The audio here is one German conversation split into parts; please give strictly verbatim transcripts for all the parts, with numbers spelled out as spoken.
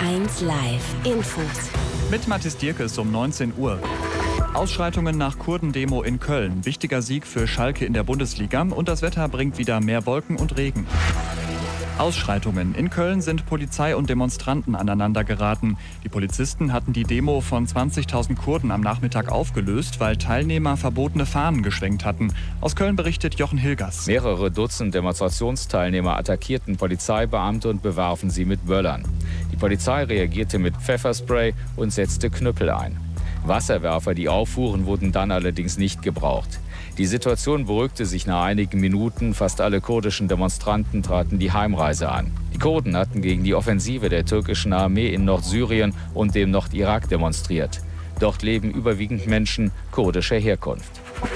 eins Live Infos. Mit Mathis Dierkes um neunzehn Uhr. Ausschreitungen nach Kurdendemo in Köln. Wichtiger Sieg für Schalke in der Bundesliga und das Wetter bringt wieder mehr Wolken und Regen. Ausschreitungen. In Köln sind Polizei und Demonstranten aneinander geraten. Die Polizisten hatten die Demo von zwanzigtausend Kurden am Nachmittag aufgelöst, weil Teilnehmer verbotene Fahnen geschwenkt hatten. Aus Köln berichtet Jochen Hilgers. Mehrere Dutzend Demonstrationsteilnehmer attackierten Polizeibeamte und bewarfen sie mit Böllern. Die Polizei reagierte mit Pfefferspray und setzte Knüppel ein. Wasserwerfer, die auffuhren, wurden dann allerdings nicht gebraucht. Die Situation beruhigte sich nach einigen Minuten. Fast alle kurdischen Demonstranten traten die Heimreise an. Die Kurden hatten gegen die Offensive der türkischen Armee in Nordsyrien und dem Nordirak demonstriert. Dort leben überwiegend Menschen kurdischer Herkunft.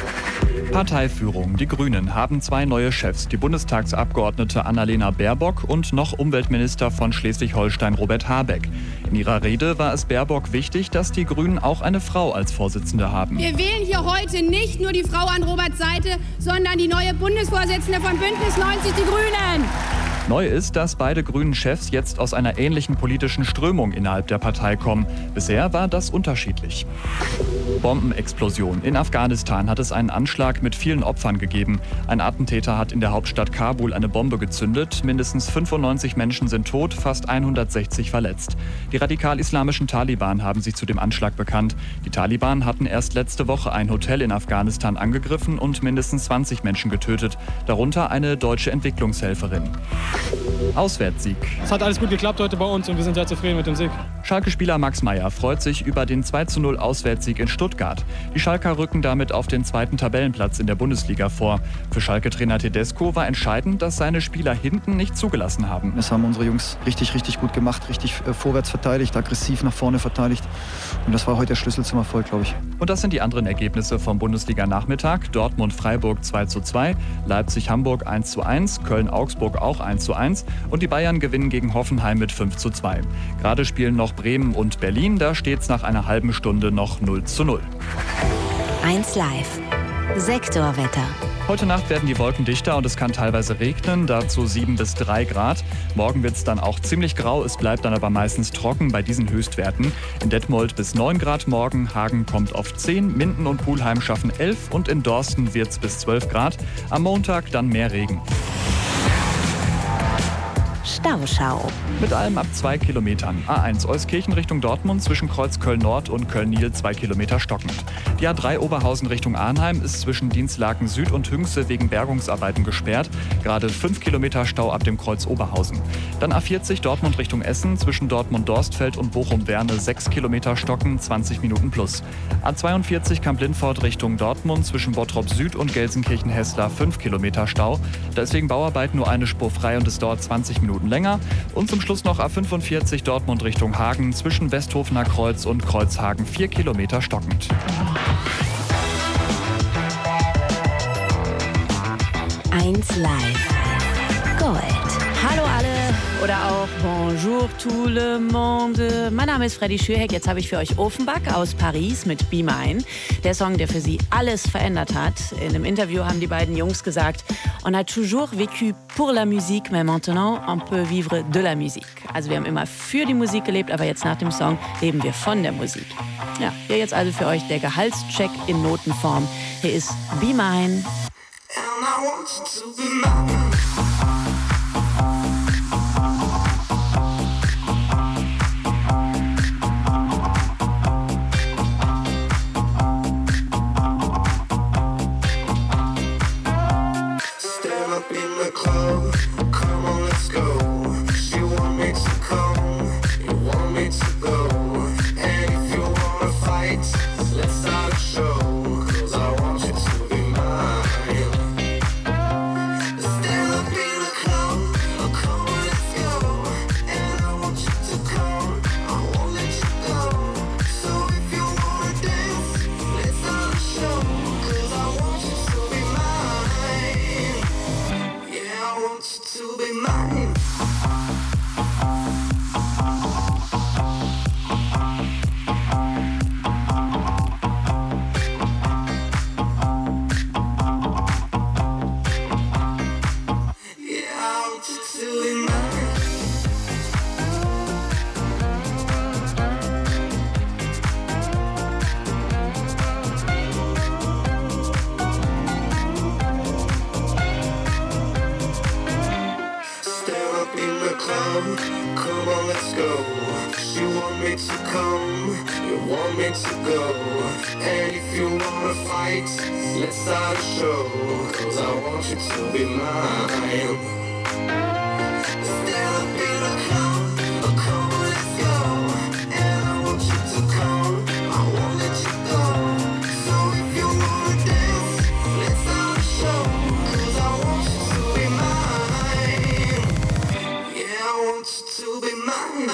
Parteiführung. Die Grünen haben zwei neue Chefs, die Bundestagsabgeordnete Annalena Baerbock und noch Umweltminister von Schleswig-Holstein Robert Habeck. In ihrer Rede war es Baerbock wichtig, dass die Grünen auch eine Frau als Vorsitzende haben. Wir wählen hier heute nicht nur die Frau an Roberts Seite, sondern die neue Bundesvorsitzende von Bündnis neunzig, die Grünen. Neu ist, dass beide grünen Chefs jetzt aus einer ähnlichen politischen Strömung innerhalb der Partei kommen. Bisher war das unterschiedlich. Bombenexplosion. In Afghanistan hat es einen Anschlag mit vielen Opfern gegeben. Ein Attentäter hat in der Hauptstadt Kabul eine Bombe gezündet. Mindestens fünfundneunzig Menschen sind tot, fast hundertsechzig verletzt. Die radikal-islamischen Taliban haben sich zu dem Anschlag bekannt. Die Taliban hatten erst letzte Woche ein Hotel in Afghanistan angegriffen und mindestens zwanzig Menschen getötet, darunter eine deutsche Entwicklungshelferin. Auswärtssieg. Es hat alles gut geklappt heute bei uns und wir sind sehr zufrieden mit dem Sieg. Schalke-Spieler Max Meyer freut sich über den zwei zu null Auswärtssieg in Stuttgart. Die Schalker rücken damit auf den zweiten Tabellenplatz in der Bundesliga vor. Für Schalke-Trainer Tedesco war entscheidend, dass seine Spieler hinten nicht zugelassen haben. Das haben unsere Jungs richtig, richtig gut gemacht, richtig äh, vorwärts verteidigt, aggressiv nach vorne verteidigt. Und das war heute der Schlüssel zum Erfolg, glaube ich. Und das sind die anderen Ergebnisse vom Bundesliga-Nachmittag. Dortmund-Freiburg zwei zu zwei, Leipzig-Hamburg eins zu eins, Köln-Augsburg auch eins zu eins und die Bayern gewinnen gegen Hoffenheim mit fünf zu zwei. Gerade spielen noch Bremen und Berlin, da steht es nach einer halben Stunde noch null zu null. eins Live. Sektorwetter. Heute Nacht werden die Wolken dichter und es kann teilweise regnen, dazu sieben bis drei Grad. Morgen wird es dann auch ziemlich grau, es bleibt dann aber meistens trocken bei diesen Höchstwerten. In Detmold bis neun Grad morgen, Hagen kommt auf zehn, Minden und Pulheim schaffen elf und in Dorsten wird es bis zwölf Grad. Am Montag dann mehr Regen. Stauschau. Mit allem ab zwei Kilometern. A eins Euskirchen Richtung Dortmund zwischen Kreuz Köln-Nord und Köln-Nil zwei Kilometer stockend. Die A drei Oberhausen Richtung Arnheim ist zwischen Dienstlaken Süd und Hünxe wegen Bergungsarbeiten gesperrt. Gerade fünf Kilometer Stau ab dem Kreuz Oberhausen. Dann A vierzig Dortmund Richtung Essen zwischen Dortmund-Dorstfeld und Bochum-Werne sechs Kilometer stocken, zwanzig Minuten plus. A zweiundvierzig Kamp-Lindfort Richtung Dortmund zwischen Bottrop Süd und Gelsenkirchen-Hessler fünf Kilometer Stau. Da ist wegen Bauarbeiten nur eine Spur frei und es dauert zwanzig Minuten länger. Und zum Schluss noch A fünfundvierzig Dortmund Richtung Hagen zwischen Westhofener Kreuz und Kreuzhagen vier Kilometer stockend. eins Live. Gold. Hallo alle oder auch Bonjour tout le monde. Mein Name ist Freddy Schürheck. Jetzt habe ich für euch Offenbach aus Paris mit Be Mine. Der Song, der für sie alles verändert hat. In einem Interview haben die beiden Jungs gesagt, on a toujours vécu pour la musique, mais maintenant on peut vivre de la musique. Also wir haben immer für die Musik gelebt, aber jetzt nach dem Song leben wir von der Musik. Ja, hier jetzt also für euch der Gehaltscheck in Notenform. Hier ist Be Mine. And I want you to be mine. Stand up in the club, come on, let's go. She want me to come, you want me to go. And if you wanna fight, let's start a show. Cause I want you to be mine. Stand down. Come on, let's go. You want me to come, you want me to go. And if you wanna fight, let's start a show. Cause I want you to be mine. Stand up in a crowd, oh come on, let's go. And I want you to come, I won't let you go. So if you wanna dance, let's start a show. Cause I want you to be mine. Yeah, I want you to be mine.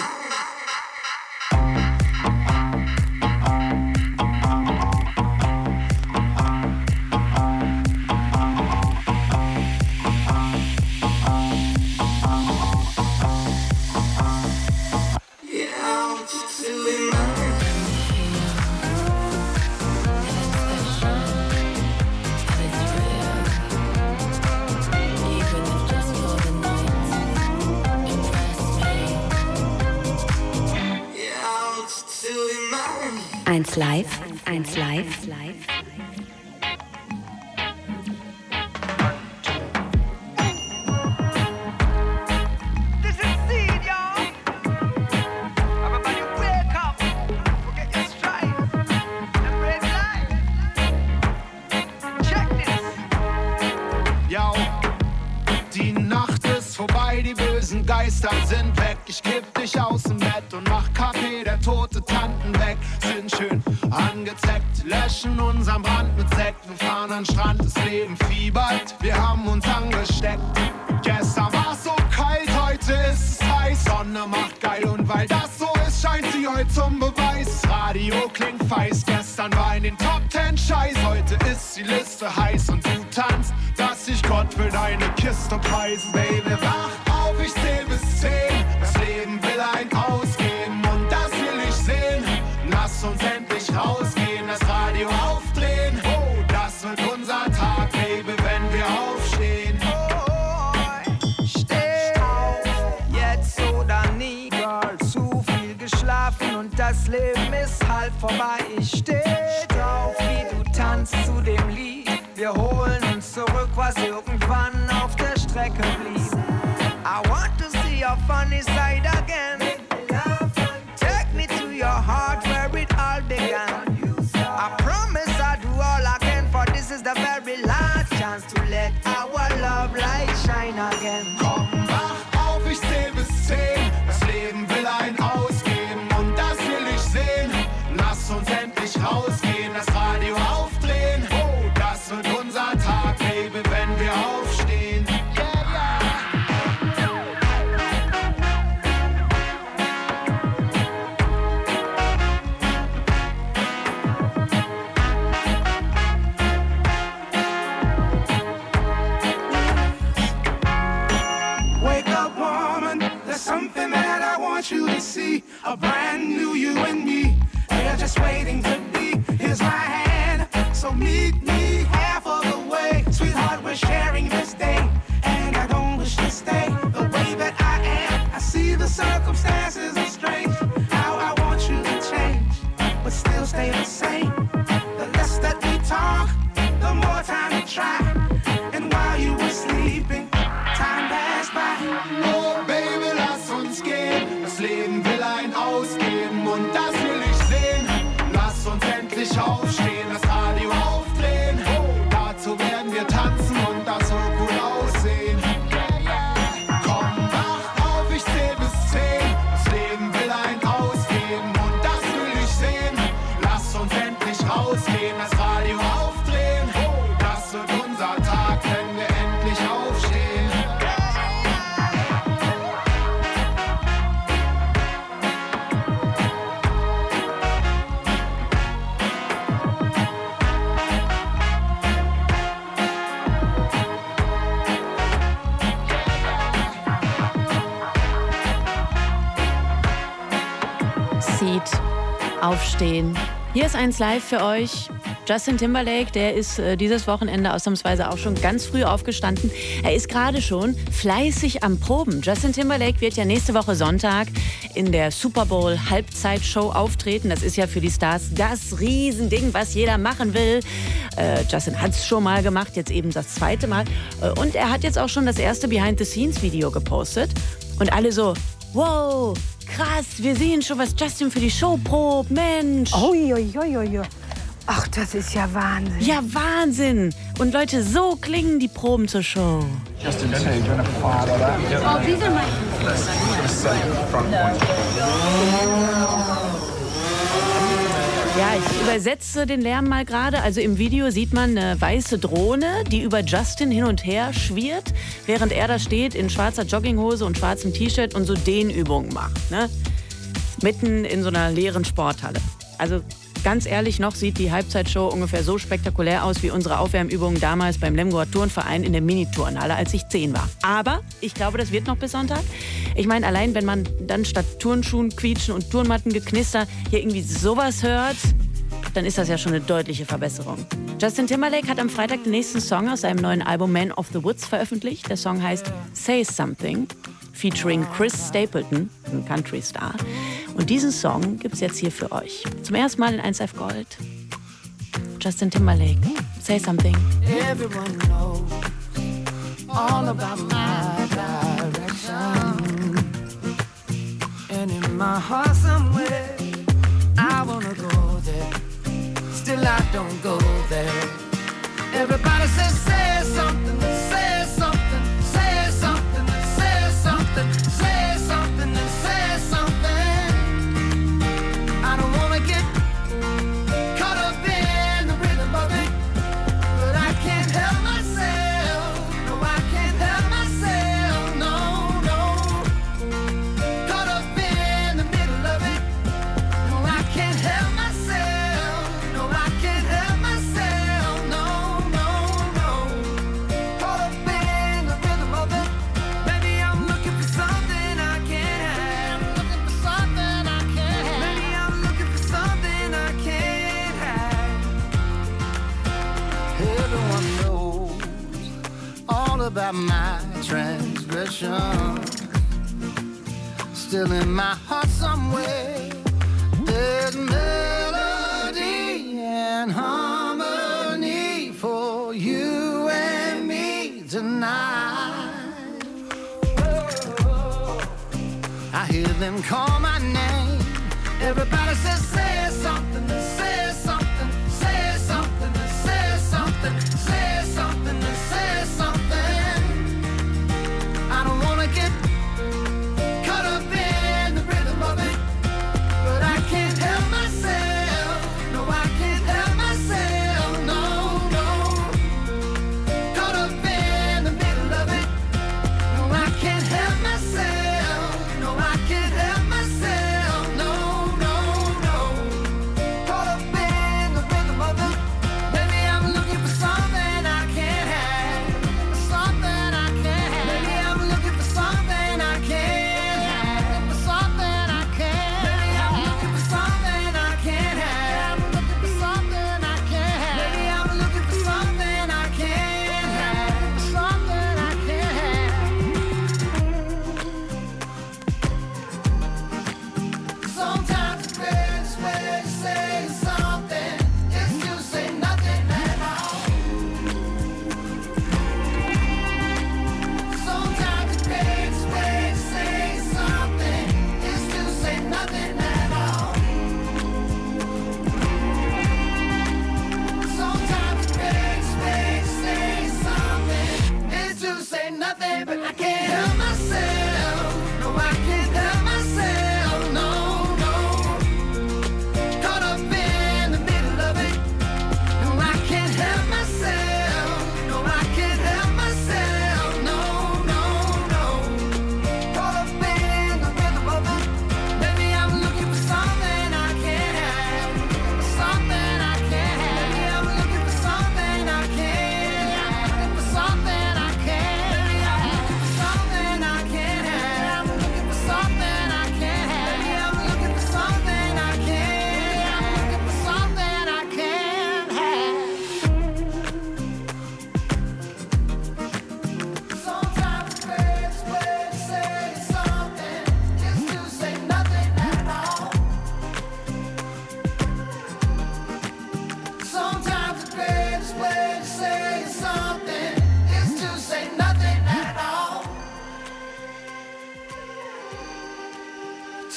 eins live, eins live, live. Geister sind weg, ich kipp dich aus dem Bett und mach Kaffee, der tote Tanten weg. Sind schön angezeckt, löschen unseren Brand mit Sekt. Wir fahren an den Strand, das Leben fiebert, wir haben uns angesteckt. Gestern war's so kalt, heute ist es heiß. Sonne macht geil und weil das so ist, scheint sie heute zum Beweis. Radio klingt feist, gestern war in den Top Ten Scheiß. Heute ist die Liste heiß und du tanzt, dass ich Gott will deine Kiste preisen. Baby, wach auf, ich zähl bis zehn. Das Leben will ein ausgeben und das will ich sehen. Lass uns endlich rausgehen, das Radio aufdrehen. Oh, das wird unser Tag, Baby, wenn wir aufstehen. Oh, steh auf, jetzt oder nie. Girl, zu viel geschlafen und das Leben ist halb vorbei. Ich steh drauf, wie du tanzt zu dem Lied. Wir holen uns zurück, was irgendwann auf der Strecke blieb. I want to see your funny side again. Take me to your heart where it all began. I promise I'll do all I can, for this is the very last chance to let our love light shine again. Komm, wach auf, ich zähl bis zehn. Das Leben will ein ausgeben und das will ich sehen. Lass uns endlich rausgehen, das Radio aufdrehen. Oh, das wird unser Tag, Baby, wenn wir aufstehen. You to see a brand new you and me. They're just waiting to be. Here's my hand, so meet me half of the way. Sweetheart, we're sharing this day, and I don't wish to stay the way that I am. I see the circumstances are strange. How I want you to change, but still stay the same. The less that we talk, the more time we try. And while you were sleeping, time passed by. Oh, baby, lass uns gehen. Das Leben will ein ausgeben und das will ich sehen. Lass uns endlich aufstehen, das Radio aufdrehen. Oh, dazu werden wir tanzen und das soll gut aussehen. Komm, wach auf, ich zähl bis zehn. Das Leben will ein ausgeben und das will ich sehen. Lass uns endlich rausgehen, das Radio aufdrehen. Oh, das wird unser Tag, wenn wir endlich aufstehen. Aufstehen. Hier ist eins live für euch. Justin Timberlake, der ist äh, dieses Wochenende ausnahmsweise auch schon ganz früh aufgestanden. Er ist gerade schon fleißig am Proben. Justin Timberlake wird ja nächste Woche Sonntag in der Super Bowl Halbzeitshow auftreten. Das ist ja für die Stars das Riesending, was jeder machen will. Äh, Justin hat es schon mal gemacht, jetzt eben das zweite Mal. Äh, und er hat jetzt auch schon das erste Behind-the-Scenes-Video gepostet. Und alle so, wow, krass, wir sehen schon, was Justin für die Show probt, Mensch. Ui, ui, ui, ui. Ach, das ist ja Wahnsinn. Ja, Wahnsinn. Und Leute, so klingen die Proben zur Show. Justin, do you want to fire that? Oh, these are my... Ja, ich übersetze den Lärm mal gerade. Also im Video sieht man eine weiße Drohne, die über Justin hin und her schwirrt, während er da steht in schwarzer Jogginghose und schwarzem T-Shirt und so Dehnübungen macht. Ne? Mitten in so einer leeren Sporthalle. Also ganz ehrlich, noch sieht die Halbzeitshow ungefähr so spektakulär aus wie unsere Aufwärmübungen damals beim Lemgoer Turnverein in der Miniturnhalle, als ich zehn war. Aber ich glaube, das wird noch bis Sonntag. Ich meine, allein wenn man dann statt Turnschuhen quietschen und Turnmattengeknister hier irgendwie sowas hört, dann ist das ja schon eine deutliche Verbesserung. Justin Timberlake hat am Freitag den nächsten Song aus seinem neuen Album Man of the Woods veröffentlicht. Der Song heißt Say Something, featuring Chris Stapleton, ein Country-Star. Und diesen Song gibt's jetzt hier für euch. Zum ersten Mal in eins Live Gold. Justin Timberlake, Say Something. Everyone knows all about my direction. And in my heart somewhere, I wanna go there. Still I don't go there. Everybody says, say something, say something, say something, say something, say something, and say something. I don't wanna get caught up in the rhythm of it, but I can't help myself. No, I can't help myself. No, no. Caught up in the middle of it. No, I can't help myself. No, I can't help myself. No, no, no. Caught up in the rhythm of it. Maybe I'm looking for something I can't have. Looking for something I can't have. Maybe I'm looking for something I can't have. Everyone knows all about my transgression. Still in my heart somewhere, there's melody and harmony for you and me tonight. I hear them call my name. Everybody says, say something, say something, say something, say something, say something, say something. I don't wanna get caught up in the rhythm of it, but I can't help myself. No, I can't help myself. No, no. Caught up in the middle of it. No, I can't help myself. No, I can't help myself. No, no, no. Caught up in the rhythm of it. Maybe I'm looking for something I can't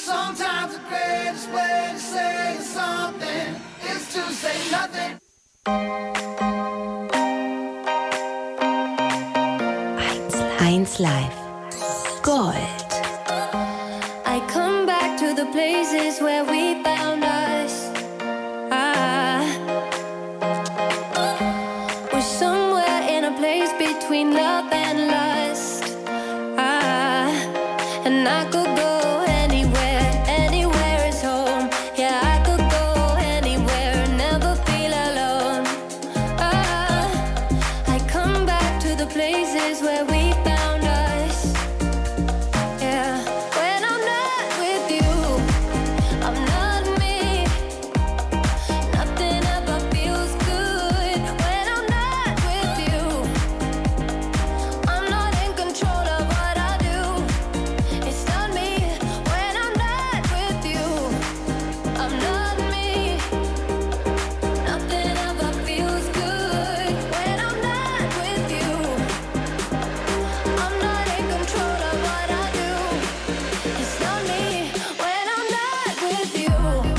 Sometimes the greatest way to say something is to say nothing. eins Live. Gold. I come back to the places where we found us. Ah, we're somewhere in a place between love and lust. Ah, and I could go anywhere, anywhere is home. Yeah, I could go anywhere, never feel alone. Ah, I come back to the places where we found us. Yeah, when I'm not with you, I'm not me. Nothing ever feels good when I'm not with you. I'm not in control of what I do. It's not me when I'm not with you. I'm not me. Nothing ever feels good when I'm not with you. I'm not in control of what I do. It's not me when I'm not with you.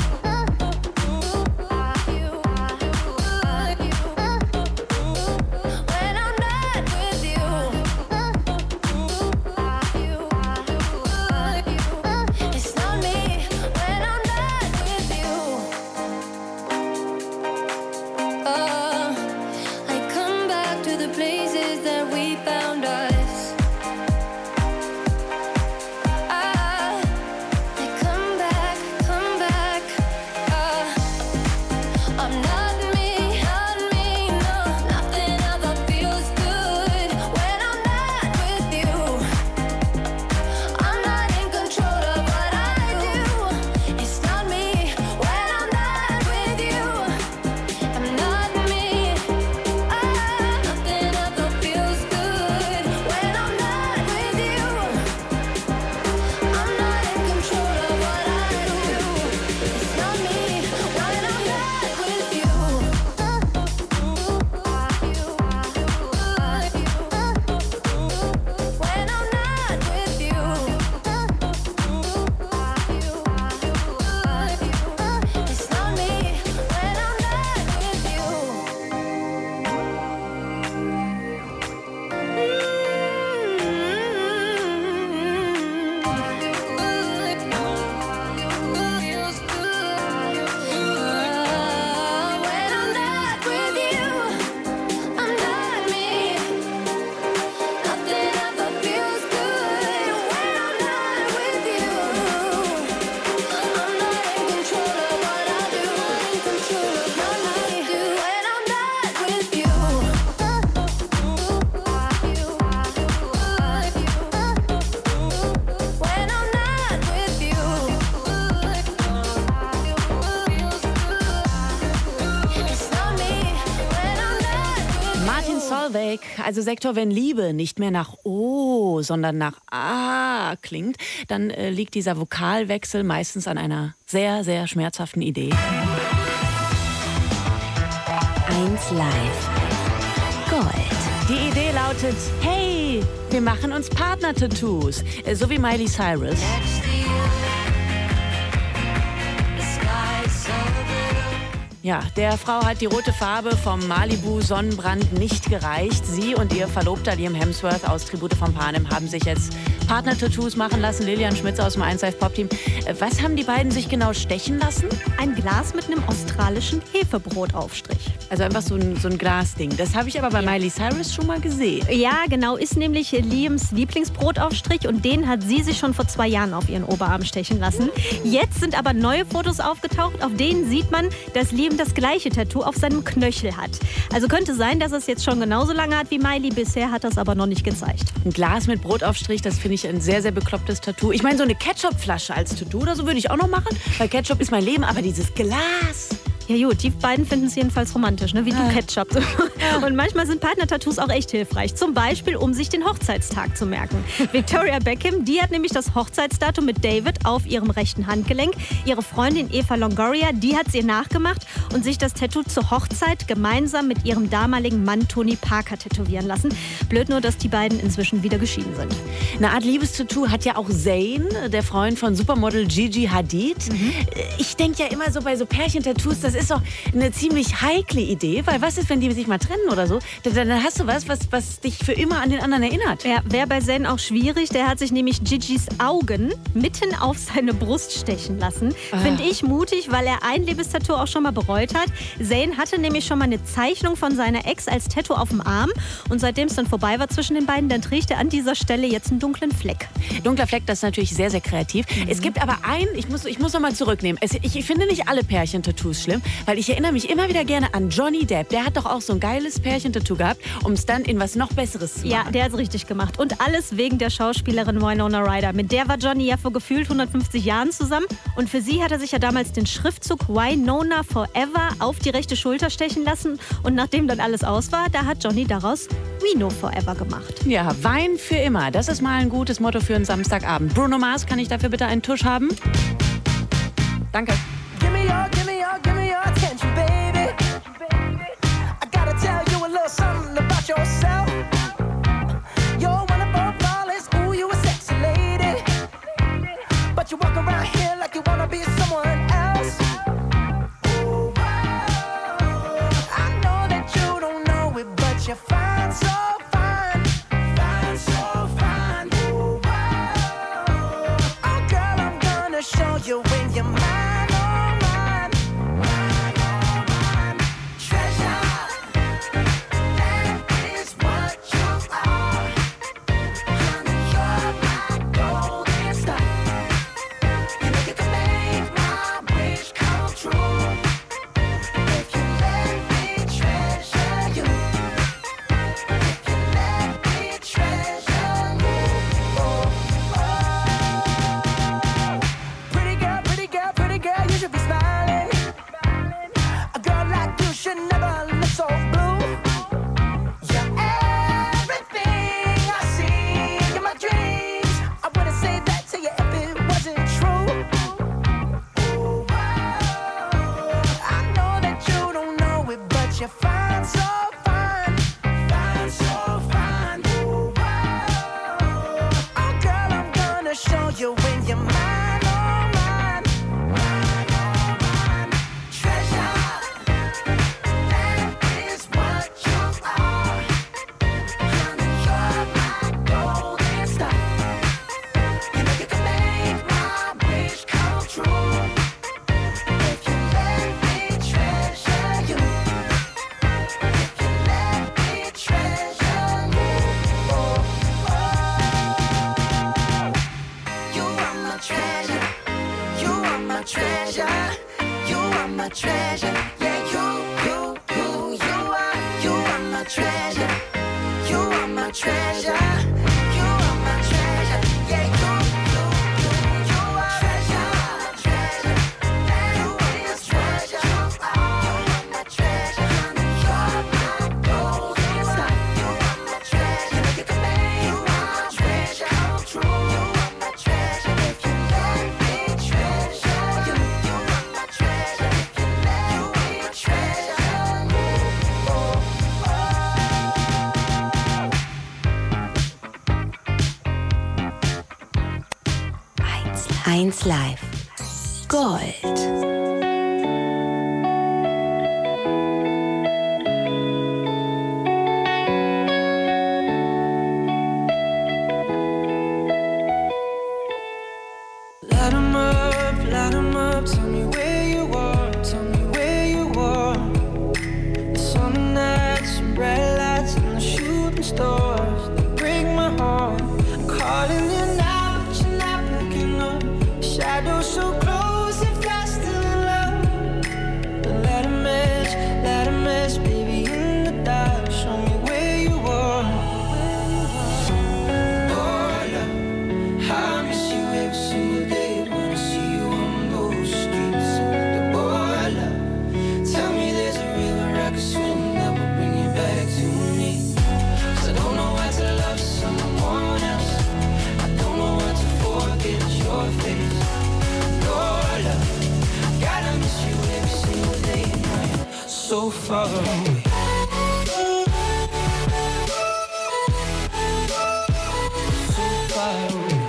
When I'm not with you. It's not me when I'm not with you. Oh, I come back to the places that we found us. Ah, I come back, come back. Ah, I'm not me, not me, no. Nothing ever feels good when I'm not with you. I'm not in control of what I do. It's not me when I'm not with you. I'm not me. Ah, nothing ever feels good when I'm not with you. I'm not in control of what I do. It's not me when I'm not with you. When I'm not with you. It's not me when I'm not with you. When I'm not with you, I'm not me. Nothing ever feels good when I'm not with you. I'm not in control of what I do. In control of what I do when I'm not with you. When I'm not with you. It's not me when I'm not with Martin Solveig, also Sektor, wenn Liebe nicht mehr nach O, sondern nach A klingt, dann äh, liegt dieser Vokalwechsel meistens an einer sehr, sehr schmerzhaften Idee. eins Live. Gold. Die Idee lautet, hey, wir machen uns Partner-Tattoos, äh, so wie Miley Cyrus. Ja, der Frau hat die rote Farbe vom Malibu-Sonnenbrand nicht gereicht. Sie und ihr Verlobter Liam Hemsworth aus Tribute von Panem haben sich jetzt Partner-Tattoos machen lassen. Lilian Schmitzer aus dem eins Live Pop-Team. Äh, Was haben die beiden sich genau stechen lassen? Ein Glas mit einem australischen Hefebrotaufstrich. Also einfach so ein, so ein Glasding. Das habe ich aber bei Miley Cyrus schon mal gesehen. Ja, genau, ist nämlich Liams Lieblingsbrotaufstrich und den hat sie sich schon vor zwei Jahren auf ihren Oberarm stechen lassen. Jetzt sind aber neue Fotos aufgetaucht, auf denen sieht man, dass Liam das gleiche Tattoo auf seinem Knöchel hat. Also könnte sein, dass es jetzt schon genauso lange hat wie Miley. Bisher hat das aber noch nicht gezeigt. Ein Glas mit Brotaufstrich, das finde ich ein sehr, sehr beklopptes Tattoo. Ich meine, so eine Ketchupflasche als Tattoo oder so würde ich auch noch machen, weil Ketchup ist mein Leben, aber dieses Glas. Ja gut, die beiden finden es jedenfalls romantisch, ne? Wie du Ketchup. Und manchmal sind Partner-Tattoos auch echt hilfreich. Zum Beispiel, um sich den Hochzeitstag zu merken. Victoria Beckham, die hat nämlich das Hochzeitsdatum mit David auf ihrem rechten Handgelenk. Ihre Freundin Eva Longoria, die hat es ihr nachgemacht und sich das Tattoo zur Hochzeit gemeinsam mit ihrem damaligen Mann Tony Parker tätowieren lassen. Blöd nur, dass die beiden inzwischen wieder geschieden sind. Eine Art Liebestattoo hat ja auch Zayn, der Freund von Supermodel Gigi Hadid. Mhm. Ich denke ja immer so bei so Pärchen-Tattoos, das ist doch eine ziemlich heikle Idee, weil was ist, wenn die sich mal trennen oder so? Dann, dann hast du was, was, was dich für immer an den anderen erinnert. Ja, wäre bei Zayn auch schwierig. Der hat sich nämlich Gigis Augen mitten auf seine Brust stechen lassen. Ah. Finde ich mutig, weil er ein Liebestattoo auch schon mal bereut hat. Zayn hatte nämlich schon mal eine Zeichnung von seiner Ex als Tattoo auf dem Arm. Und seitdem es dann vorbei war zwischen den beiden, dann trägt er an dieser Stelle jetzt einen dunklen Fleck. Dunkler Fleck, das ist natürlich sehr, sehr kreativ. Mhm. Es gibt aber einen, ich muss, ich muss noch mal zurücknehmen. Es, ich, ich finde nicht alle Pärchen-Tattoos schlimm, weil ich erinnere mich immer wieder gerne an Johnny Depp. Der hat doch auch so ein geiles Pärchen-Tattoo gehabt, um es dann in was noch Besseres zu machen. Ja, der hat es richtig gemacht. Und alles wegen der Schauspielerin Winona Ryder. Mit der war Johnny ja vor gefühlt hundertfünfzig Jahren zusammen. Und für sie hat er sich ja damals den Schriftzug Winona Forever auf die rechte Schulter stechen lassen. Und nachdem dann alles aus war, da hat Johnny daraus Wino Forever gemacht. Ja, Wein für immer. Das ist mal ein gutes Motto für einen Samstagabend. Bruno Mars, kann ich dafür bitte einen Tusch haben? Danke. Give me your, give me your, give me your attention, baby. I gotta tell you a little something about yourself. You're one of our flawless, ooh, you a sexy lady. But you walk around here like you wanna be someone else. Ooh, I know that you don't know it, but you're fine, so fine. Fine, so fine. Ooh, oh, girl, I'm gonna show you when you're mine. eins Live Gold. Light 'em up, light 'em up, tell me where you are, tell me where you are. The summer nights, some bright lights, and the shooting stars, they break my heart. I'm calling you now, but you're not picking up. Shadows so close, if I still in love. But let 'em match, let 'em match, baby, in the dark. Show me where you are. Oh, love, I miss you every single day. When I see you on those streets, oh, love, so far away. So far away.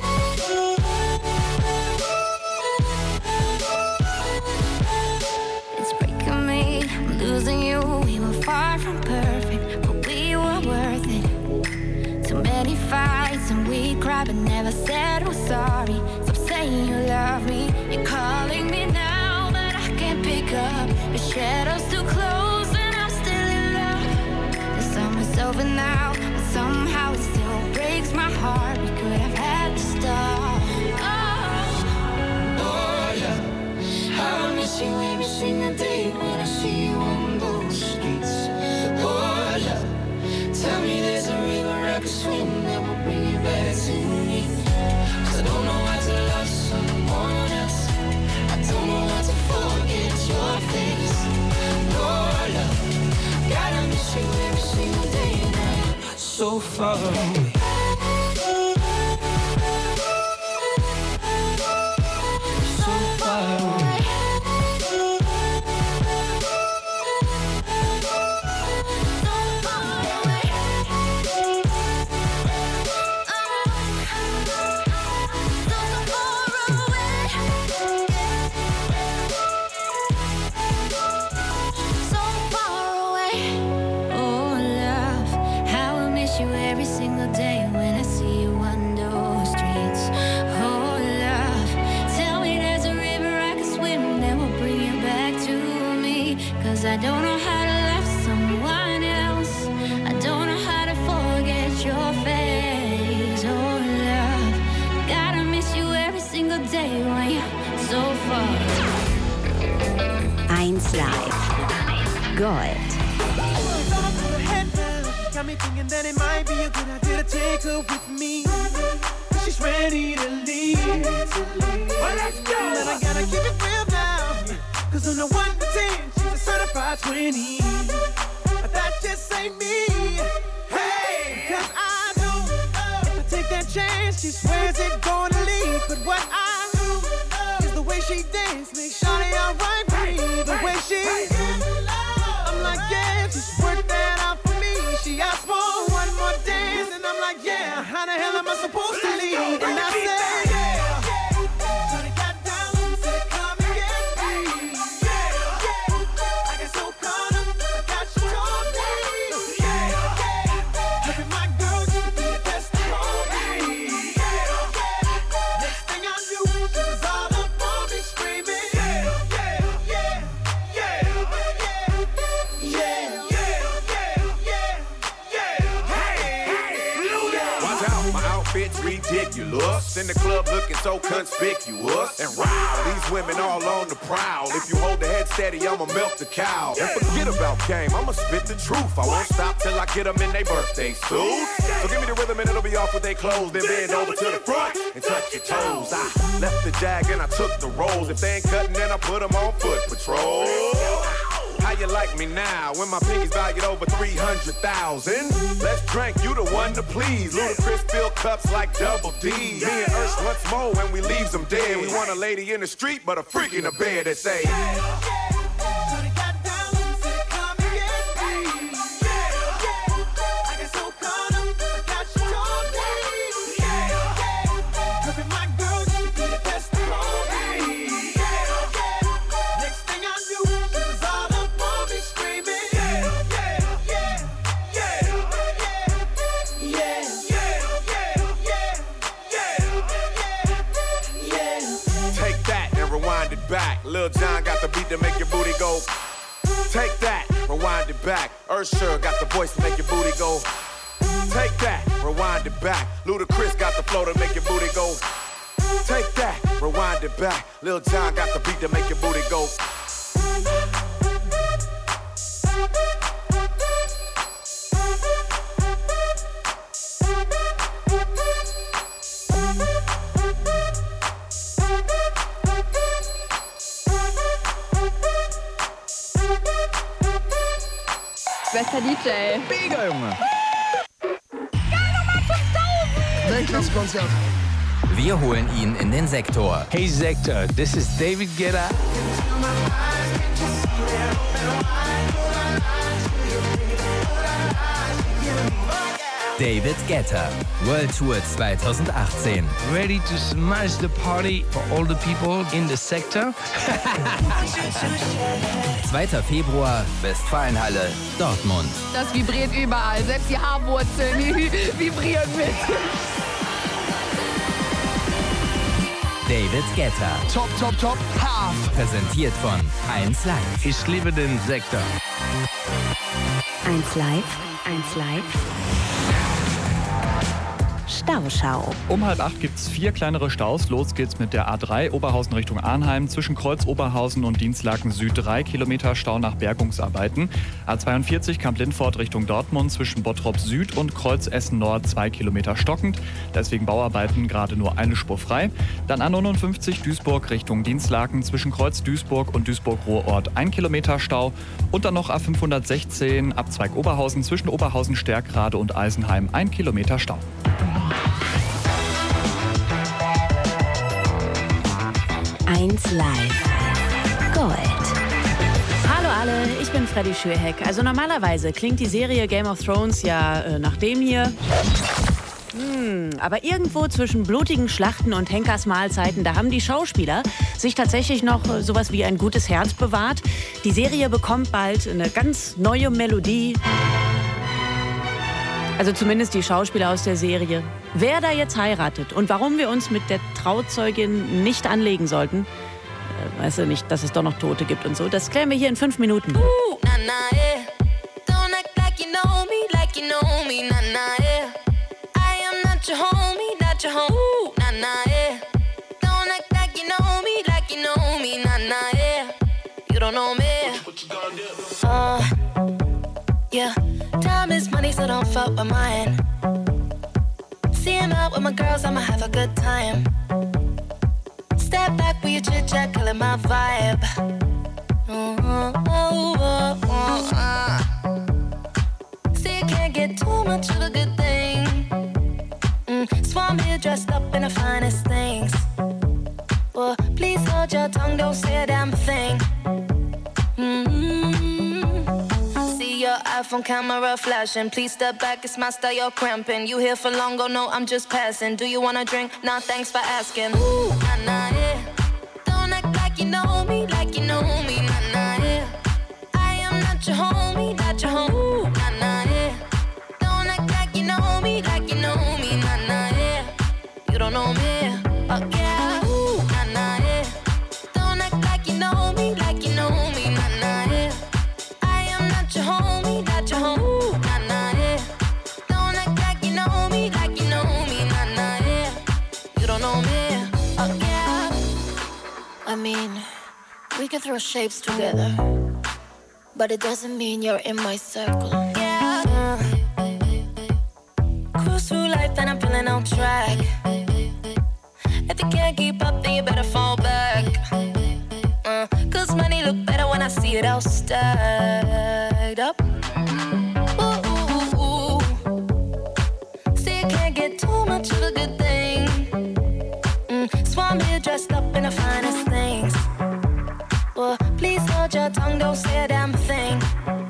It's breaking me, I'm losing you. We were far from perfect, but we were worth it. Too many fights and we cried, but never said we're sorry. Stop saying you love me. You're calling me now, but I can't pick up. Your shadow's too close and I'm still in love. The summer's over now, but somehow it still breaks my heart. We could have had to stop. Oh, Oh yeah, how I miss you every single day when I see you on those streets. Oh yeah, tell me there's a river I could swim that will bring you back to me. 'Cause I don't know how to love someone else. I don't know how to forget your face. No love, gotta miss you every single day now. So far away. So far away. Every single day when I see you on those streets. Oh love, tell me there's a river I can swim that will bring you back to me. 'Cause I don't know how to love someone else. I don't know how to forget your face. Oh love, gotta miss you every single day when you're so far. eins Live. Gold. Got me thinking that it might be a good idea to take her with me. She's ready to leave. Well, let's go. But I gotta keep it real now. 'Cause on the one to ten, she's a certified twenty. But that just ain't me. Hey, 'cause I know if I take that chance, she swears it's gonna leave. But what I know is the way she dance makes Shawty alright with me. The way she, I'm like, yeah, just work that out. She asked for one more dance, and I'm like, yeah, how the hell am I supposed to leave? And I said, yeah. So they got down, said, come and get me. Yeah, I got so caught up, I got you all day. Yeah, having my girl, she could be the best of all me. Next thing I knew, she was all up on me screaming. Yeah, yeah, yeah, yeah, yeah, yeah. Outfit's ridiculous. In the club looking so conspicuous. And wow, these women all on the prowl. If you hold the head steady, I'ma milk the cow. And forget about game, I'ma spit the truth. I won't stop till I get them in their birthday suit. So give me the rhythm and it'll be off with their clothes. Then bend over to the front and touch your toes. I left the jag and I took the rolls. If they ain't cutting, then I put them on foot patrol. How you like me now when my pinky's valued over three hundred thousand? Let's drink, you the one to please. Ludacris fill cups like double D. Me and Ursh once more when we leaves them dead. We want a lady in the street, but a freak in the bed that say, back. Lil Jon got the beat to make your booty go. Take that, rewind it back. Usher got the voice to make your booty go. Take that, rewind it back. Ludacris got the flow to make your booty go. Take that, rewind it back. Lil Jon got the beat to make your booty go. Bester D J. Mega, Junge. Weltklasse-Konzert. Wir holen ihn in den Sektor. Hey Sector, this is David Guetta. David Guetta, World Tour zwanzig achtzehn. Ready to smash the party for all the people in the sector? zweiter Februar, Westfalenhalle, Dortmund. Das vibriert überall, selbst die Haarwurzeln vibrieren mit. David Guetta. Top, top, top, half. Präsentiert von eins Live. Ich liebe den Sektor. eins Live, eins Live. Stauschau. Um halb acht gibt es vier kleinere Staus. Los geht's mit der A drei Oberhausen Richtung Arnheim. Zwischen Kreuz Oberhausen und Dienstlaken Süd drei Kilometer Stau nach Bergungsarbeiten. A zweiundvierzig Kamp-Lindfort Richtung Dortmund. Zwischen Bottrop Süd und Kreuz Essen Nord zwei Kilometer stockend. Deswegen Bauarbeiten, gerade nur eine Spur frei. Dann A neunundfünfzig Duisburg Richtung Dienstlaken. Zwischen Kreuz Duisburg und Duisburg-Ruhrort ein Kilometer Stau. Und dann noch A fünfhundertsechzehn Abzweig Oberhausen. Zwischen Oberhausen Stärkrade und Eisenheim ein Kilometer Stau. eins Live. Gold. Hallo alle, ich bin Freddy Schürheck. Also normalerweise klingt die Serie Game of Thrones ja äh, nach dem hier. Hm, aber irgendwo zwischen blutigen Schlachten und Henkers Mahlzeiten, da haben die Schauspieler sich tatsächlich noch äh, sowas wie ein gutes Herz bewahrt. Die Serie bekommt bald eine ganz neue Melodie. Also zumindest die Schauspieler aus der Serie. Wer da jetzt heiratet und warum wir uns mit der Trauzeugin nicht anlegen sollten, äh, weißt du nicht, dass es doch noch Tote gibt und so, das klären wir hier in fünf Minuten. Ooh, nah, nah, yeah. Don't act like you know me, like you know me, nah, nah, yeah. I am not your homie, not your home. Ooh, nah, nah, yeah. Don't act like you know me, like you know me, nah, nah, yeah. You don't know me. Uh, yeah. Time is money, so don't fuck with mine. See him out with my girls, I'ma have a good time. Step back with your chit chat, killing my vibe. Mm, oh, oh, oh, uh. See, you can't get too much of a good thing. Mm, so I'm here dressed up in the finest things. Well, please hold your tongue, don't say a damn thing. Mm-hmm. Your iPhone camera flashing. Please step back, it's my style, you're cramping. You here for long, go no, I'm just passing. Do you wanna drink? Nah, thanks for asking. Ooh, nah, nah, yeah. Don't act like you know me, like you know me, nah, nah, yeah. I am not your homie, not your home. Ooh, nah, nah, yeah. Don't act like you know me, like you know me, nah, nah, yeah. You don't know me, oh yeah. Ooh, nah, nah, yeah. Don't act like you know me, like you know me, nah, nah, yeah. I am not your homie, not your home. Ooh, nah, nah, yeah. Don't act like you know me, like you know me, nah, nah, yeah. You don't know me, oh yeah. I mean, we can throw shapes together, but it doesn't mean you're in my circle. Yeah. Cruise through life and I'm feeling on track. If you can't keep up, then you better fall back. Uh, Cause money look better when I see it all stacked up. Ooh, ooh, ooh. See, you can't get too much of a good thing. Mm, so I'm here dressed up in the finest things. Well, please hold your tongue, don't say a damn thing.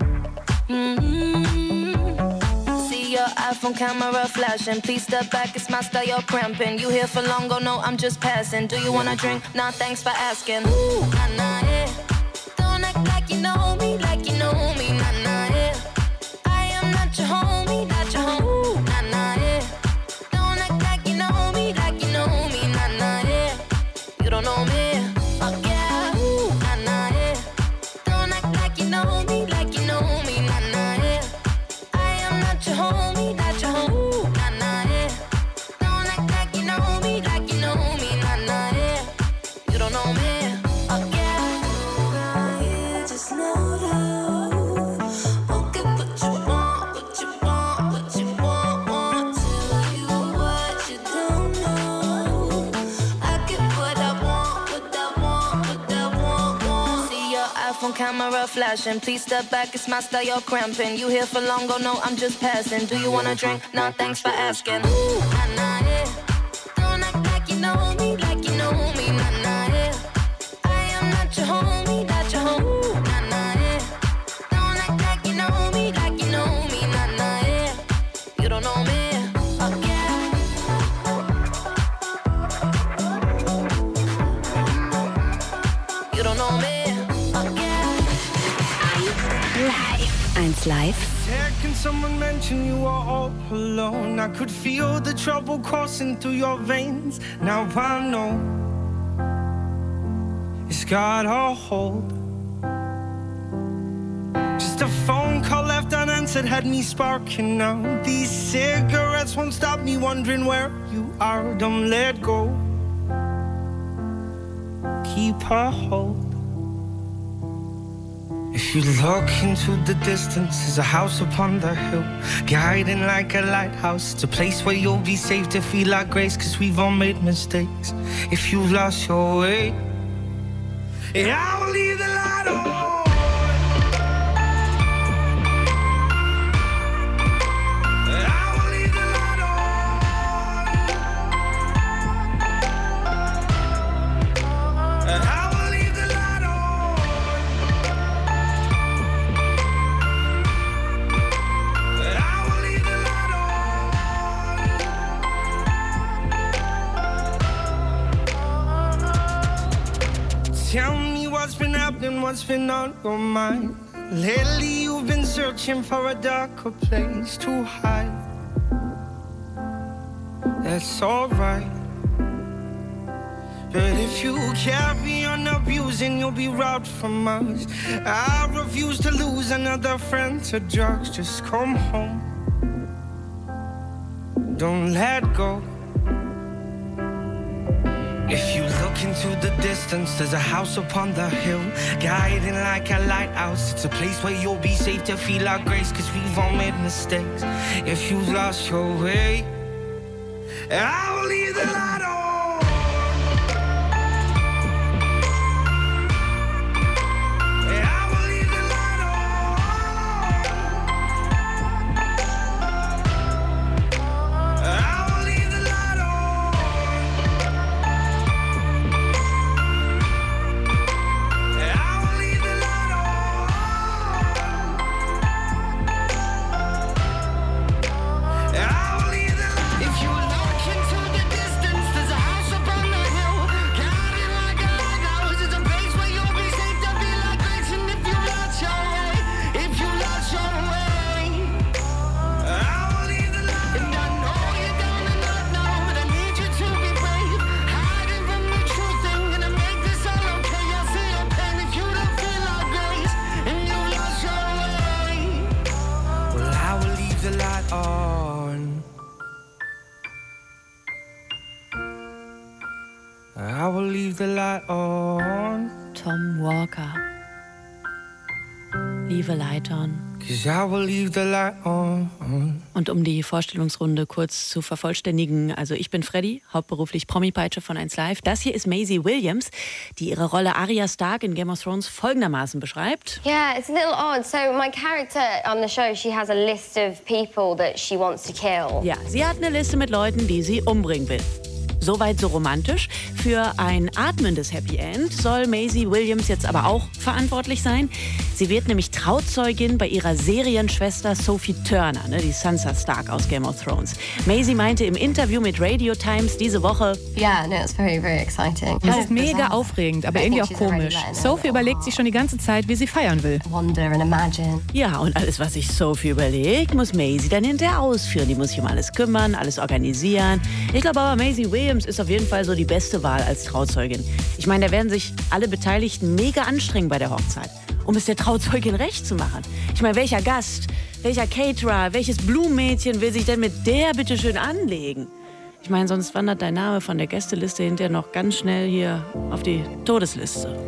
Mm-hmm. See your iPhone camera flashing. Please step back, it's my style, you're cramping. You here for long, go no, I'm just passing. Do you wanna drink? Nah, thanks for asking. Ooh, nah, nah, yeah. Don't act like you know me, like you know me, nah, nah, yeah. I am not your homie, not your home. Ooh, nah, nah, yeah. Don't act like you know me, like you know me, nah, nah, yeah. You don't know me, oh yeah. Ooh, nah, nah, yeah. Don't act like you know me, like you know me, nah, nah, yeah. I am not your homie, not your home. Ooh, nah, nah, yeah. Don't act like you know me, like you know me, nah, nah, yeah. You don't know me, oh yeah. Just know that I'll get what you want, what you want, what you want, want. Tell you what you don't know. I get what I want, what I want, what I want, want. See your iPhone camera flashing. Please step back, it's my style, you're cramping. You here for long, go no, I'm just passing. Do you wanna drink? Nah, thanks for asking. Ooh, nah, nah, yeah. Don't act like you know eins live. Can someone mention you are all alone? I could feel the trouble coursing through your veins. Now I know it's got a hold. Just a phone call left unanswered had me sparking now. These cigarettes won't stop me wondering where you are. Don't let go. Keep a hold. If you look into the distance, there's a house upon the hill, guiding like a lighthouse. It's a place where you'll be safe to feel like grace, cause we've all made mistakes. If you've lost your way, yeah, I will leave the light on. Tell me what's been happening, what's been on your mind. Lately you've been searching for a darker place to hide. That's alright. But if you carry on abusing, you'll be robbed from us. I refuse to lose another friend to drugs. Just come home. Don't let go. If you look into the distance, there's a house upon the hill, guiding like a lighthouse. It's a place where you'll be safe to feel our grace, cause we've all made mistakes. If you've lost your way, I will leave the light on. I will leave the light on. Tom Walker. Leave a light on. I will leave the light on. Und um die Vorstellungsrunde kurz zu vervollständigen, also ich bin Freddy, hauptberuflich Promi-Peitsche von eins Live. Das hier ist Maisie Williams, die ihre Rolle Arya Stark in Game of Thrones folgendermaßen beschreibt. Yeah, it's a little odd. So my character on the show, she has a list of people that she wants to kill. Ja, sie hat eine Liste mit Leuten, die sie umbringen will. Soweit so romantisch. Für ein atmendes Happy End soll Maisie Williams jetzt aber auch verantwortlich sein. Sie wird nämlich Trauzeugin bei ihrer Serienschwester Sophie Turner, ne, die Sansa Stark aus Game of Thrones. Maisie meinte im Interview mit Radio Times diese Woche: Yeah, no, it's very, very exciting. Es ist mega aufregend, aber irgendwie auch komisch. Sophie überlegt sich schon die ganze Zeit, wie sie feiern will. Wonder and imagine. Ja, und alles, was sich Sophie überlegt, muss Maisie dann hinterher ausführen. Die muss sich um alles kümmern, alles organisieren. Ich glaube aber, Maisie Williams ist auf jeden Fall so die beste Wahl als Trauzeugin. Ich meine, da werden sich alle Beteiligten mega anstrengen bei der Hochzeit, um es der Trauzeugin recht zu machen. Ich meine, welcher Gast, welcher Caterer, welches Blumenmädchen will sich denn mit der bitte schön anlegen? Ich meine, sonst wandert dein Name von der Gästeliste hinterher noch ganz schnell hier auf die Todesliste.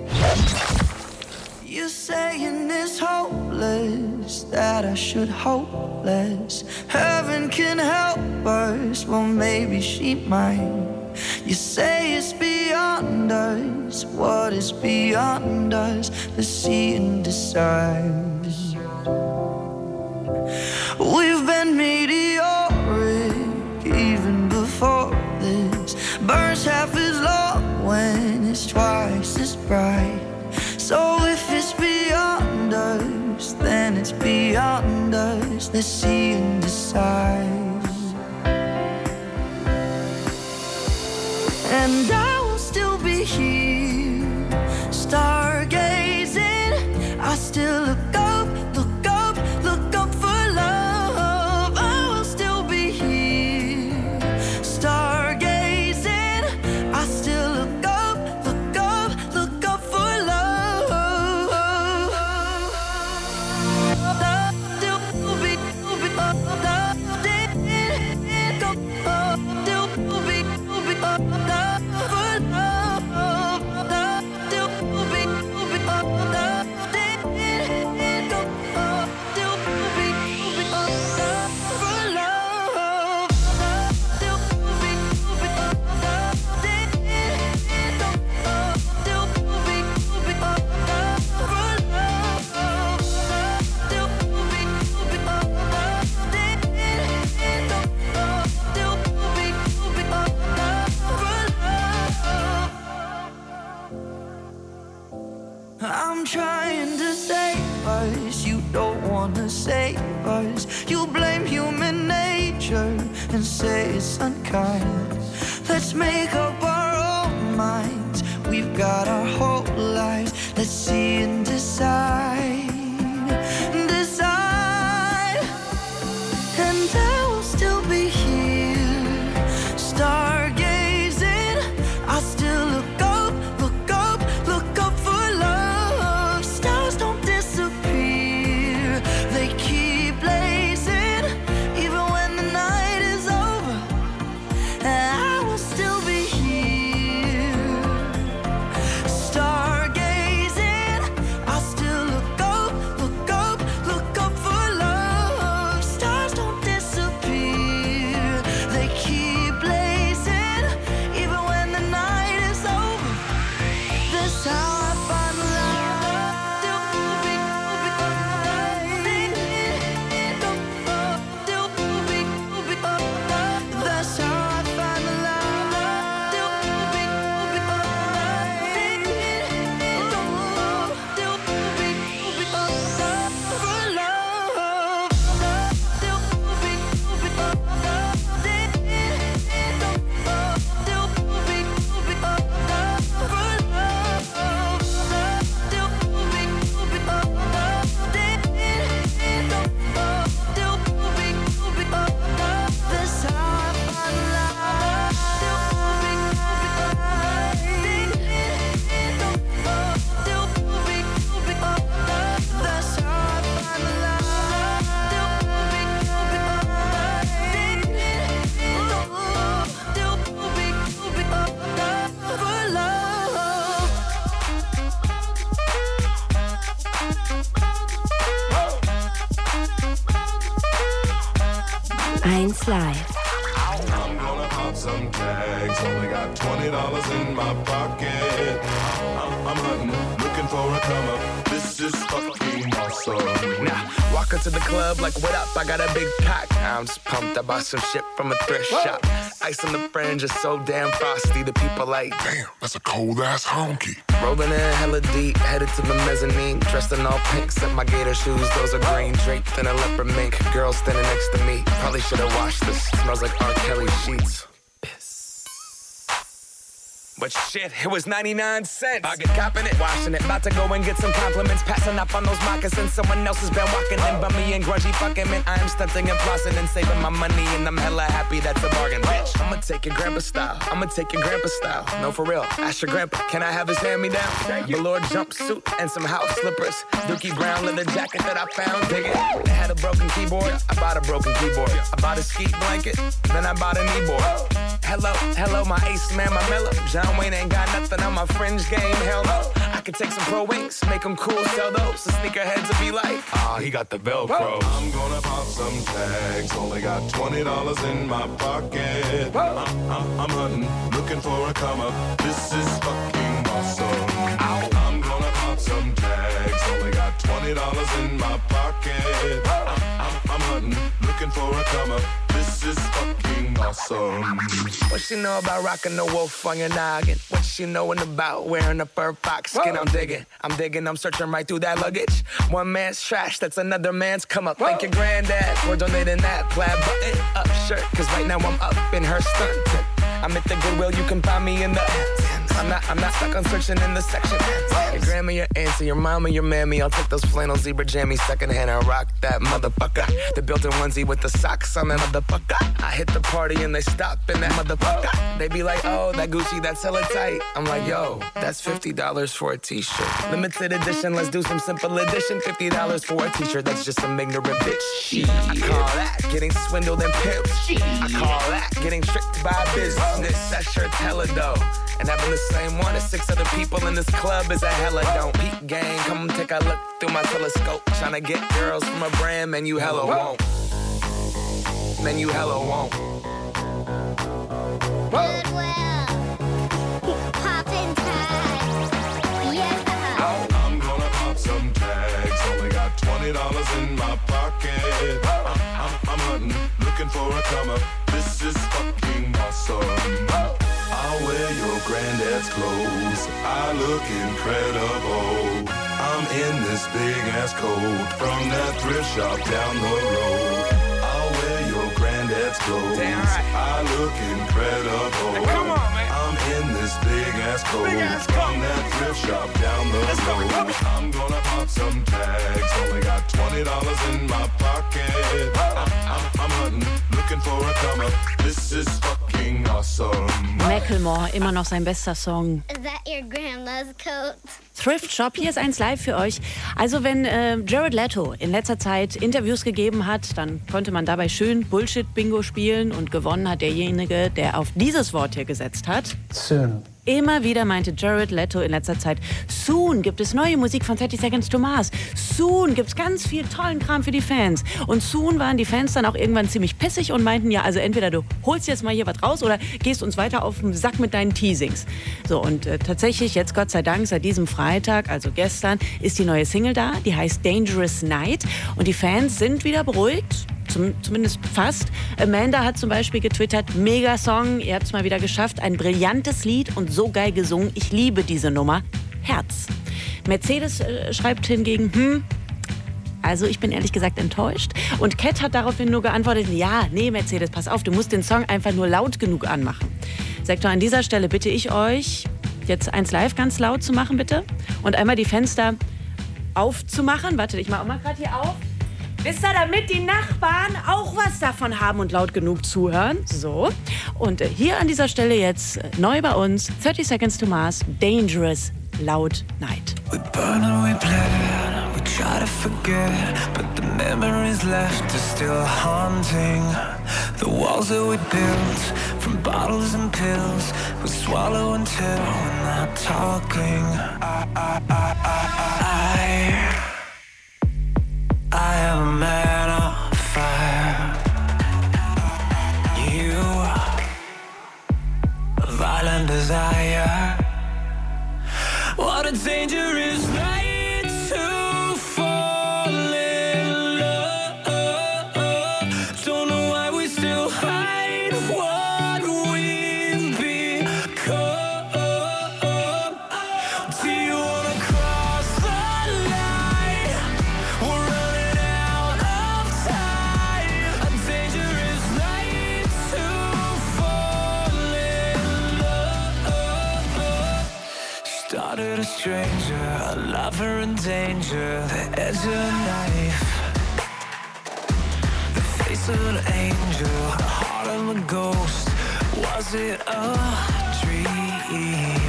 You're saying it's hopeless, that I should hope less. Heaven can help us, well maybe she might. You say it's beyond us, what is beyond us? Let's see and decide. We've been meteoric even before this. Burns half as long when it's twice as bright. So if it's beyond us, then it's beyond us. Let's see and decide. And I will still be here, stargazing. I still look up, look up, look I'm trying to save us, you don't wanna save us. You blame human nature and say it's unkind. Let's make up our own minds, we've got our whole lives. Let's see and decide, decide. And I will still be here, stargazing. I'll still look up, look up, look up for love. Stars don't disappear, they keep blazing, even when the night is over. And I will still be here, stargazing. I'll still look up, look up, look up for love. Stars don't disappear, they keep blazing, even when the night is over. That's how I find love. That's how I find eins Live. I'm gonna pop some tags. Only got twenty dollars in my pocket. I'm, I'm hunting, looking for a come up. This is fucking awesome. Now, walk into the club like, what up? I got a big cock. I'm just pumped. I bought some shit from a thrift Whoa. shop. Ice on the fringe is so damn frosty. The people like, damn, that's a cold ass honky. Rolling in hella deep, headed to the mezzanine. Dressed in all pink, set my gator shoes. Those are green, draped in a leopard mink. Girl standing next to me. Probably should have washed this. Smells like R. Kelly sheets. But shit, it was ninety-nine cents. I get copping it, washing it. About to go and get some compliments. Passing up on those moccasins. Someone else has been walking in. Bummy and grungy fucking man. I am stunting and flossing and saving my money. And I'm hella happy that's a bargain, bitch. I'ma take your grandpa style. I'ma take your grandpa style. No, for real. Ask your grandpa, can I have his hand-me-down? Velour jumpsuit and some house slippers. Dookie brown leather jacket that I found. Dig it. They had a broken keyboard. I bought a broken keyboard. I bought a ski blanket. Then I bought a kneeboard. Hello, hello, my ace man, my mellow. John Wayne ain't got nothing on my fringe game, hell no. I could take some pro wings, make them cool, sell those. The sneakerheads will be like, ah, oh, he got the Velcro. I'm gonna pop some tags. Only got twenty dollars in my pocket. I'm, I'm, I'm hunting, looking for a come up. This is fucking awesome. Ow. I'm gonna pop some tags. Only got twenty dollars in my pocket. I'm, I'm, I'm hunting, looking for a come up. This is fucking awesome. What she know about rocking the wolf on your noggin? What she knowin' about wearing a fur fox skin? Whoa. I'm digging, I'm digging, I'm searching right through that luggage. One man's trash, that's another man's come up. Whoa. Thank your granddad for donating that plaid button up shirt. Cause right now I'm up in her skirt. I'm at the Goodwill, you can find me in the... I'm not, I'm not stuck on searching in the section. Your grandma, your auntie, your mama, your mammy. I'll take those flannel zebra jammies secondhand and rock that motherfucker. The built-in onesie with the socks on that motherfucker. I hit the party and they stop in that motherfucker. They be like, oh, that Gucci, that's hella tight. I'm like, yo, that's fifty dollars for a t-shirt. Limited edition, let's do some simple edition. fifty dollars for a t-shirt, that's just some ignorant bitch. I call that getting swindled and pimped. I call that getting tricked by business. That shirt's hella dope. And having the same one as six other people in this club is a hella don't. Peak gang, come take a look through my telescope. Tryna get girls from a brand, man, you hella won't. Man, you hella won't. Goodwill. Poppin' tags. Yeah. I'm gonna pop some tags. Only got twenty dollars in my pocket. I'm, I'm, I'm hunting, looking for a come up. This is fucking awesome. I'll wear your granddad's clothes. I look incredible. I'm in this big ass coat from that thrift shop down the road. I'll wear your granddad's clothes. Damn right. I look incredible. Now come on, man. I'm in this big ass coat big ass from that thrift shop down the Let's road. Go, I'm gonna pop some tags. Only got twenty dollars in my pocket. I'm, I'm, I'm hunting, looking for a come up. This is fucking awesome. Macklemore, immer noch sein bester Song. Is that your grandma's coat? Thrift Shop, hier ist eins live für euch. Also wenn äh, Jared Leto in letzter Zeit Interviews gegeben hat, dann konnte man dabei schön Bullshit-Bingo spielen und gewonnen hat derjenige, der auf dieses Wort hier gesetzt hat. Soon. Immer wieder meinte Jared Leto in letzter Zeit, soon gibt es neue Musik von thirty Seconds to Mars. Soon gibt es ganz viel tollen Kram für die Fans. Und soon waren die Fans dann auch irgendwann ziemlich pissig und meinten, ja, also entweder du holst jetzt mal hier was raus oder gehst uns weiter auf den Sack mit deinen Teasings. So, und äh, tatsächlich jetzt Gott sei Dank seit diesem Freitag, also gestern, ist die neue Single da. Die heißt Dangerous Night. Und die Fans sind wieder beruhigt. Zum, zumindest fast. Amanda hat zum Beispiel getwittert, Mega-Song, ihr habt es mal wieder geschafft, ein brillantes Lied und so geil gesungen, ich liebe diese Nummer, Herz. Mercedes äh, schreibt hingegen, hm, also ich bin ehrlich gesagt enttäuscht. Und Cat hat daraufhin nur geantwortet, ja, nee Mercedes, pass auf, du musst den Song einfach nur laut genug anmachen. Sektor, an dieser Stelle bitte ich euch, jetzt eins live ganz laut zu machen, bitte. Und einmal die Fenster aufzumachen. Warte, ich mach auch mal gerade hier auf. Wisst ihr, damit die Nachbarn auch was davon haben und laut genug zuhören. So. Und hier an dieser Stelle jetzt neu bei uns thirty Seconds to Mars, Dangerous Loud Night. We burn and we bleed, we try to forget, but the memories left are still haunting. The walls that we built from bottles and pills, we swallow until we're not talking. I, I, I, I, I I am a man of fire. You, a violent desire. What a dangerous night to fall in love. Don't know why we still hide what we've become. Do you wanna cross the line? We're running out of time. A dangerous night to fall in love. Started a stranger, a lover in danger, the edge of a knife, the face of an angel, the heart of a ghost. Was it a dream?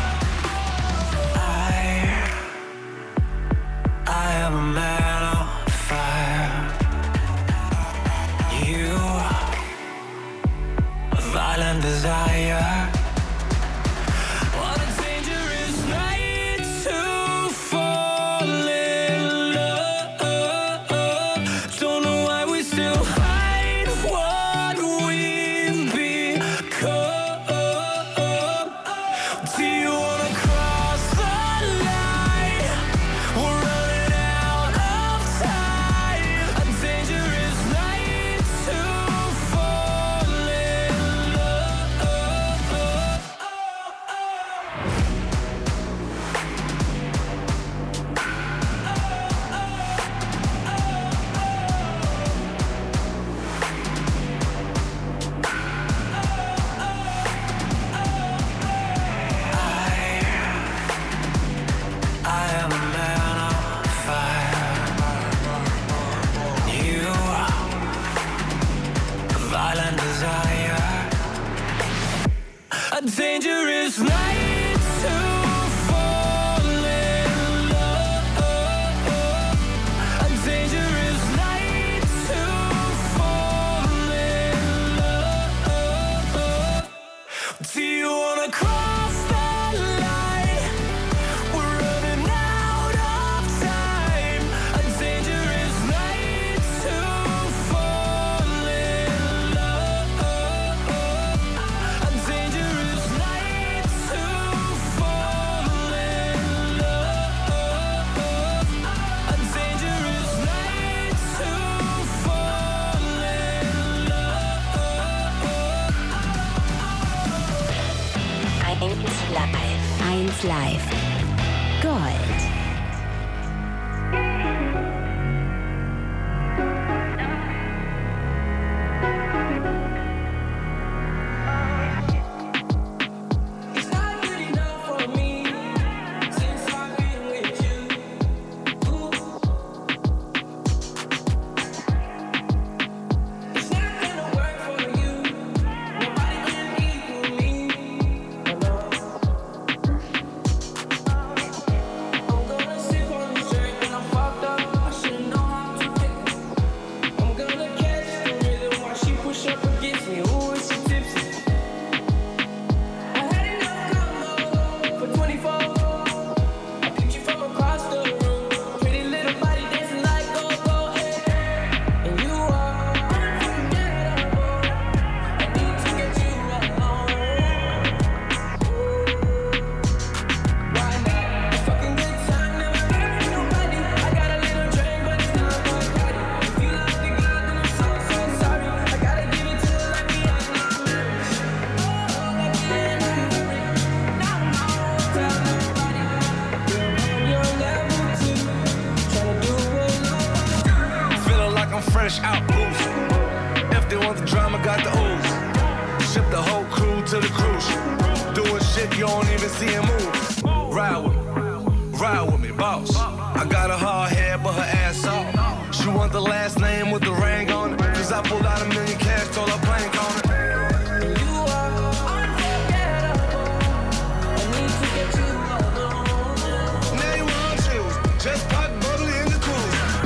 I, I am a man on fire. You, a violent desire. What a dangerous night to fall in love. Don't know why we still hide what we've become. Do Live. Gold. Fresh out booze. If they want the drama, got the ooze. Ship the whole crew to the cruise. Doing shit you don't even see him move. Ride with me, ride with me, boss. I got a hard head, but her ass off. She want the last name with the ring on it. Cause I pulled out a million cash, told her plank on it. And you are unforgettable. I need to get you alone. Now you want you, just pop bubbly in the cruise.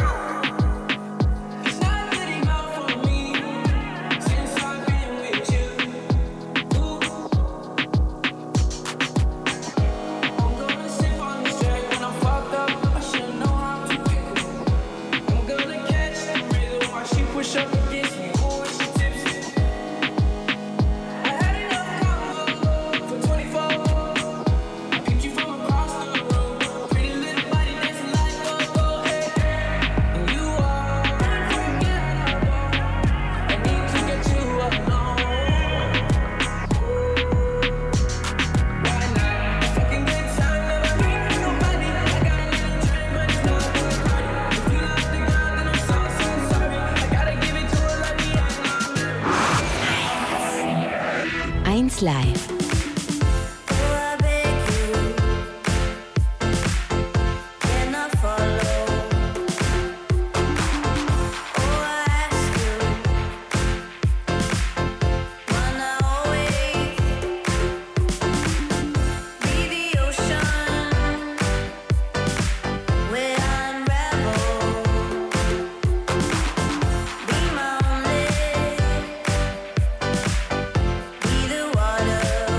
eins Live. Water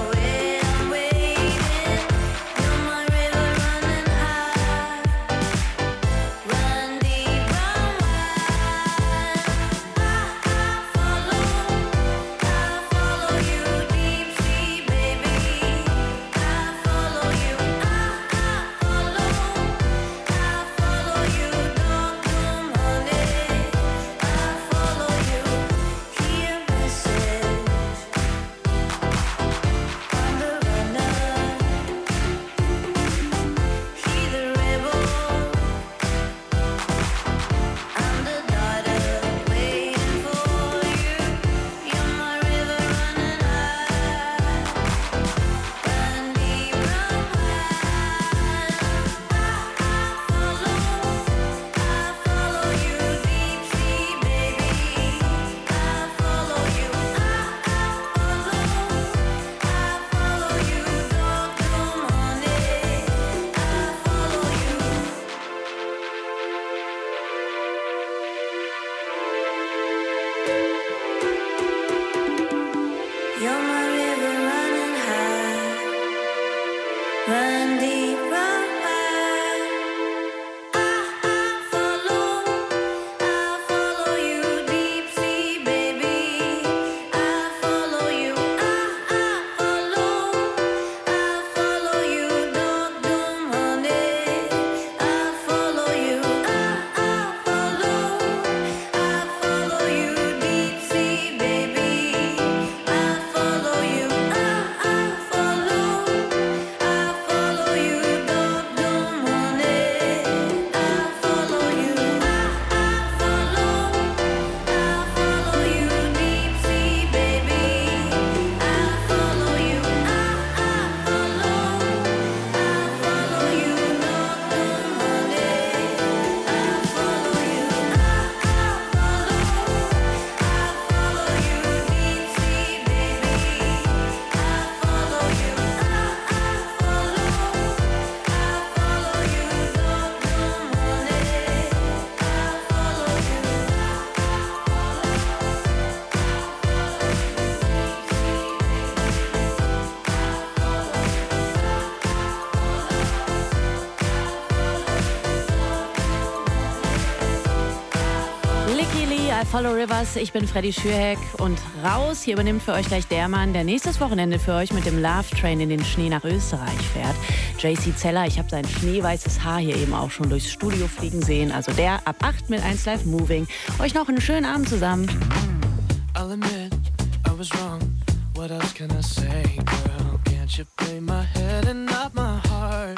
bei Follow Rivers. Ich bin Freddy Schürheck und raus. Hier übernimmt für euch gleich der Mann, der nächstes Wochenende für euch mit dem Love Train in den Schnee nach Österreich fährt. J C Zeller, ich habe sein schneeweißes Haar hier eben auch schon durchs Studio fliegen sehen. Also der ab acht mit eins Live Moving. Euch noch einen schönen Abend zusammen. I'll admit, I was wrong. What else can I say, girl? Can't you play my head and not my heart?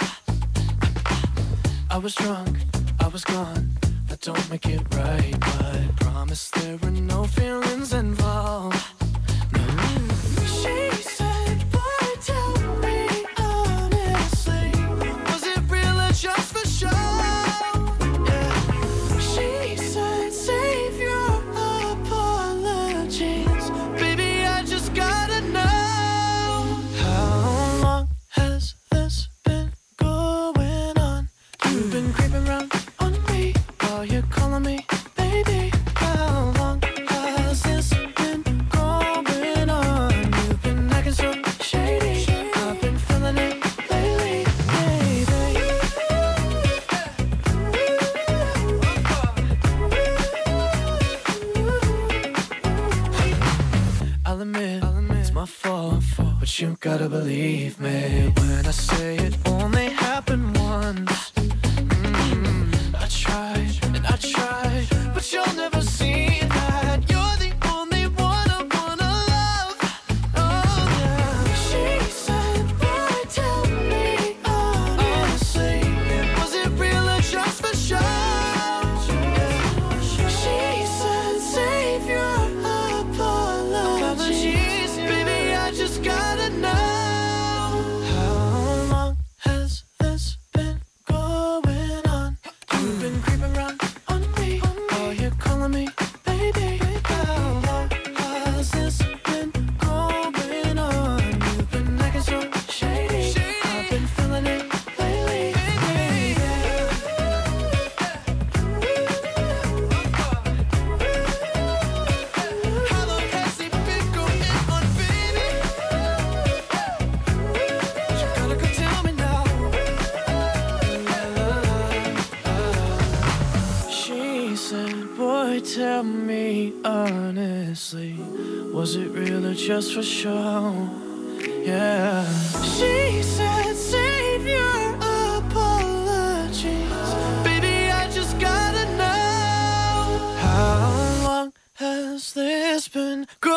I was drunk, I was gone. That don't make it right, but promise there were no feelings involved. No. She said, boy, tell me honestly, was it real or just for show? Yeah. She said, save your apologies, baby, I just gotta know. How long has this been going on? You've been creeping around on me. You're calling me, baby. How long has this been going on? You've been acting so shady. I've been feeling it lately, baby. I'll admit, I'll admit it's my fault, but you gotta believe me when I say it only happened once. I tried and I tried, but you'll never see that. You're the only one I wanna love. Oh yeah. She said, boy, tell me honestly, was it real or just for show? She said, save your apologies, baby, I just gotta know. How long has this been going on? You've been creeping around on me. Oh, you're calling me, baby. How long has this been going on? You've been acting so shady. I've been feeling it lately, baby. How long has it been going on, baby? You gotta go tell me now. She said, boy, tell me honestly, was it real or just for show? Yeah. She said, save your apologies, baby, I just gotta know. How long has this been going